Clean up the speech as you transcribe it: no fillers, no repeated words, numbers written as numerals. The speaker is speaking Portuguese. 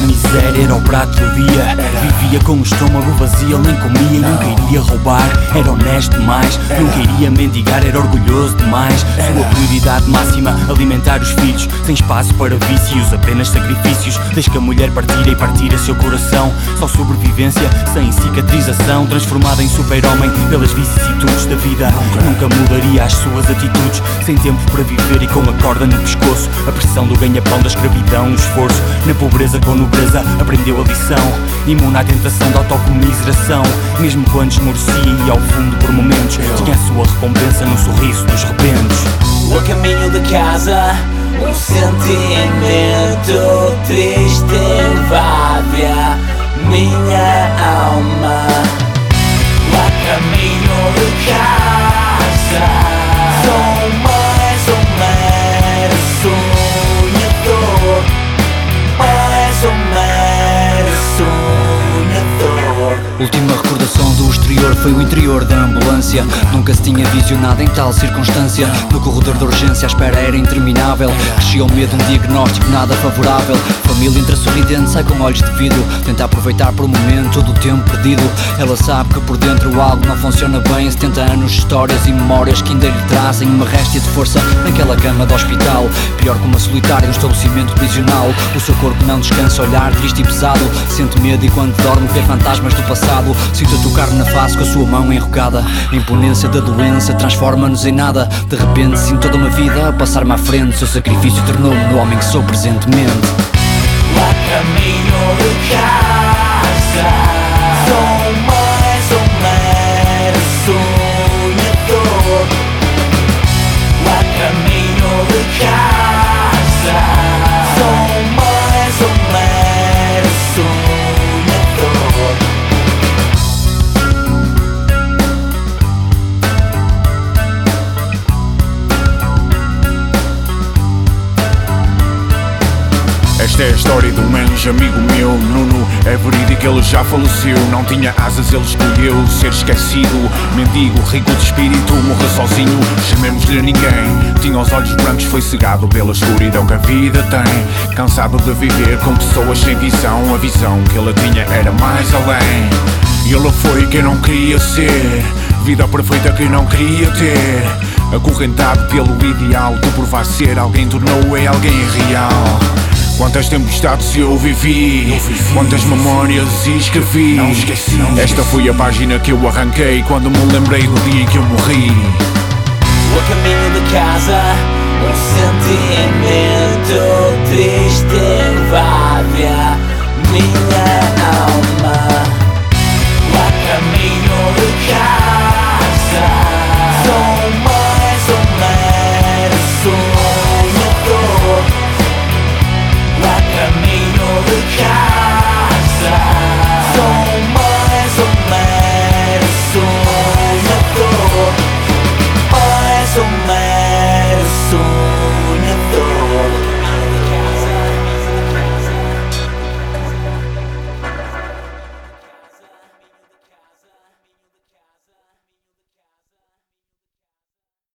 pela miséria, era o prato do dia. Vivia com o estômago vazio, ele nem comia e não queria roubar. Era honesto demais, não queria mendigar, era orgulhoso demais. Sua prioridade máxima, alimentar os filhos, sem espaço para vícios, apenas sacrifícios. Desde que a mulher partira e partira seu coração, só sobrevivência sem cicatrização. Transformada em super-homem pelas vicissitudes da vida, nunca mudaria as suas atitudes. Sem tempo para viver e com a corda no pescoço, a pressão do ganha-pão, da escravidão, o esforço. Na pobreza com nobreza aprendeu a lição, imune à tentação da autocomiseração. Mesmo quando esmorecia e ao fundo por momentos, tinha a sua recompensa no sorriso dos rebentos. O caminho de casa, um sentimento triste invade a minha alma. Lá caminho de casa, sou mais um mero sonhador, mais um mero sonhador. Última recordação do exterior foi o interior da ambulância. Nunca se tinha visionado em tal circunstância. No corredor de urgência a espera era interminável. Crescia o medo, um diagnóstico nada favorável. Família entre sorridente sai com olhos de vidro, tenta aproveitar por um momento todo o tempo perdido. Ela sabe que por dentro algo não funciona bem. 70 anos de histórias e memórias que ainda lhe trazem uma réstia de força naquela cama de hospital. Pior que uma solitária num estabelecimento prisional. O seu corpo não descansa, olhar triste e pesado. Sente medo e quando dorme vê fantasmas do passado. Sinto a tocar na face com a sua mão enrugada. A imponência da doença transforma-nos em nada. De repente sinto toda uma vida a passar-me à frente. Seu sacrifício tornou-me no homem que sou presentemente. Lá caminho de casa, sou mais um mero sonhador. Lá caminho de casa, sou mais um mero sonhador. Esta é a história de um anjo, amigo meu, Nuno. É verídico, ele já faleceu. Não tinha asas, ele escolheu ser esquecido. Mendigo, rico de espírito, morreu sozinho. Chamemos-lhe a ninguém. Tinha os olhos brancos, foi cegado pela escuridão que a vida tem. Cansado de viver com pessoas sem visão. A visão que ele tinha era mais além. Ele foi quem não queria ser, vida perfeita que não queria ter. Acorrentado pelo ideal de provar ser alguém, tornou em alguém real. Quantas tempestades eu vivi, quantas memórias escrevi. Não esqueci. Esta foi a página que eu arranquei quando me lembrei do dia em que eu morri. O caminho de casa, um sentimento triste